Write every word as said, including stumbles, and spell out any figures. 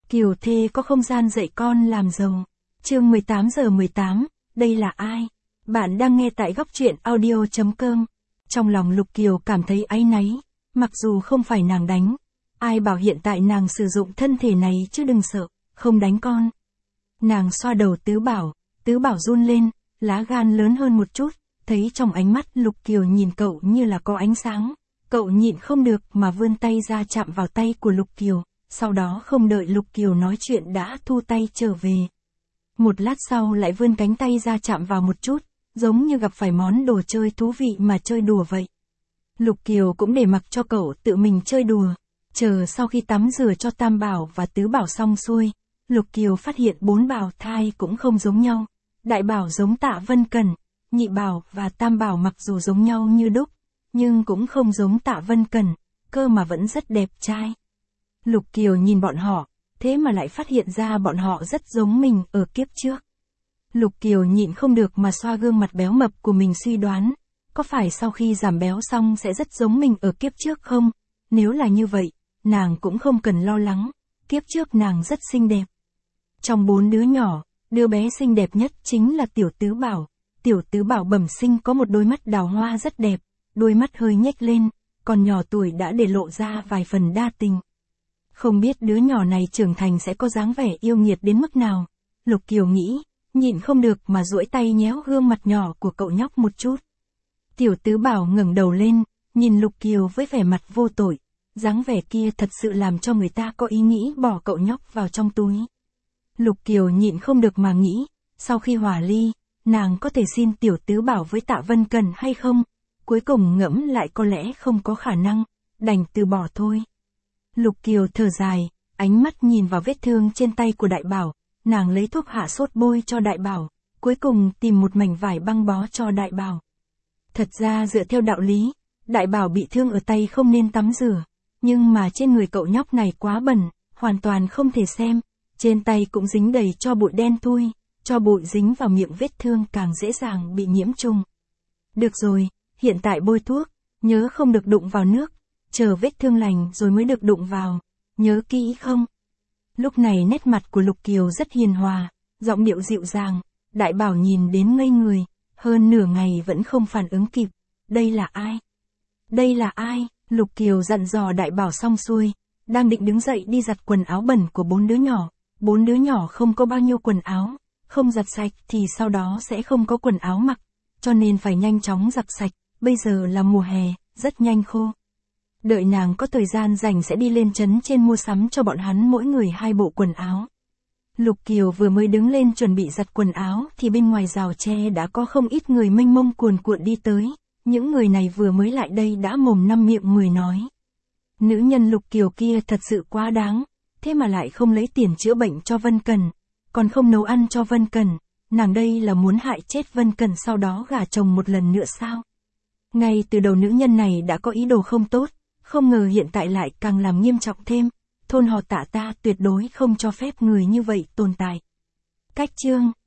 Kiều Thê có không gian dạy con làm giàu. Chương mười tám giờ mười tám, đây là ai? Bạn đang nghe tại góc truyện audio chấm com. Trong lòng Lục Kiều cảm thấy áy náy, mặc dù không phải nàng đánh. Ai bảo hiện tại nàng sử dụng thân thể này chứ đừng sợ, không đánh con. Nàng xoa đầu Tứ Bảo, Tứ Bảo run lên, lá gan lớn hơn một chút, thấy trong ánh mắt Lục Kiều nhìn cậu như là có ánh sáng. Cậu nhịn không được mà vươn tay ra chạm vào tay của Lục Kiều, sau đó không đợi Lục Kiều nói chuyện đã thu tay trở về. Một lát sau lại vươn cánh tay ra chạm vào một chút, giống như gặp phải món đồ chơi thú vị mà chơi đùa vậy. Lục Kiều cũng để mặc cho cậu tự mình chơi đùa, chờ sau khi tắm rửa cho Tam Bảo và Tứ Bảo xong xuôi, Lục Kiều phát hiện bốn bảo thai cũng không giống nhau. Đại Bảo giống Tạ Vân Cẩn, Nhị Bảo và Tam Bảo mặc dù giống nhau như đúc, nhưng cũng không giống Tạ Vân Cẩn, cơ mà vẫn rất đẹp trai. Lục Kiều nhìn bọn họ, thế mà lại phát hiện ra bọn họ rất giống mình ở kiếp trước. Lục Kiều nhịn không được mà xoa gương mặt béo mập của mình suy đoán, có phải sau khi giảm béo xong sẽ rất giống mình ở kiếp trước không? Nếu là như vậy, nàng cũng không cần lo lắng, kiếp trước nàng rất xinh đẹp. Trong bốn đứa nhỏ, đứa bé xinh đẹp nhất chính là Tiểu Tứ Bảo. Tiểu Tứ Bảo bẩm sinh có một đôi mắt đào hoa rất đẹp, đôi mắt hơi nhếch lên, còn nhỏ tuổi đã để lộ ra vài phần đa tình. Không biết đứa nhỏ này trưởng thành sẽ có dáng vẻ yêu nghiệt đến mức nào. Lục Kiều nghĩ, nhịn không được mà duỗi tay nhéo gương mặt nhỏ của cậu nhóc một chút. Tiểu Tứ Bảo ngẩng đầu lên, nhìn Lục Kiều với vẻ mặt vô tội, dáng vẻ kia thật sự làm cho người ta có ý nghĩ bỏ cậu nhóc vào trong túi. Lục Kiều nhịn không được mà nghĩ, sau khi hòa ly, nàng có thể xin Tiểu Tứ Bảo với Tạ Vân Cẩn hay không? Cuối cùng ngẫm lại có lẽ không có khả năng, đành từ bỏ thôi. Lục Kiều thở dài, ánh mắt nhìn vào vết thương trên tay của Đại Bảo, nàng lấy thuốc hạ sốt bôi cho Đại Bảo, cuối cùng tìm một mảnh vải băng bó cho Đại Bảo. Thật ra dựa theo đạo lý, Đại Bảo bị thương ở tay không nên tắm rửa, nhưng mà trên người cậu nhóc này quá bẩn, hoàn toàn không thể xem, trên tay cũng dính đầy tro bụi đen thui, tro bụi dính vào miệng vết thương càng dễ dàng bị nhiễm trùng. Được rồi, hiện tại bôi thuốc, nhớ không được đụng vào nước, chờ vết thương lành rồi mới được đụng vào, nhớ kỹ không? Lúc này nét mặt của Lục Kiều rất hiền hòa, giọng điệu dịu dàng, Đại Bảo nhìn đến ngây người, hơn nửa ngày vẫn không phản ứng kịp, đây là ai? Đây là ai? Lục Kiều dặn dò Đại Bảo xong xuôi, đang định đứng dậy đi giặt quần áo bẩn của bốn đứa nhỏ, bốn đứa nhỏ không có bao nhiêu quần áo, không giặt sạch thì sau đó sẽ không có quần áo mặc, cho nên phải nhanh chóng giặt sạch, bây giờ là mùa hè, rất nhanh khô. Đợi nàng có thời gian rảnh sẽ đi lên trấn trên mua sắm cho bọn hắn mỗi người hai bộ quần áo. Lục Kiều vừa mới đứng lên chuẩn bị giặt quần áo thì bên ngoài rào tre đã có không ít người mênh mông cuồn cuộn đi tới, những người này vừa mới lại đây đã mồm năm miệng mười nói. Nữ nhân Lục Kiều kia thật sự quá đáng, thế mà lại không lấy tiền chữa bệnh cho Vân Cẩn, còn không nấu ăn cho Vân Cẩn, nàng đây là muốn hại chết Vân Cẩn sau đó gả chồng một lần nữa sao? Ngay từ đầu nữ nhân này đã có ý đồ không tốt, không ngờ hiện tại lại càng làm nghiêm trọng thêm, thôn họ Tạ ta tuyệt đối không cho phép người như vậy tồn tại. Cách chương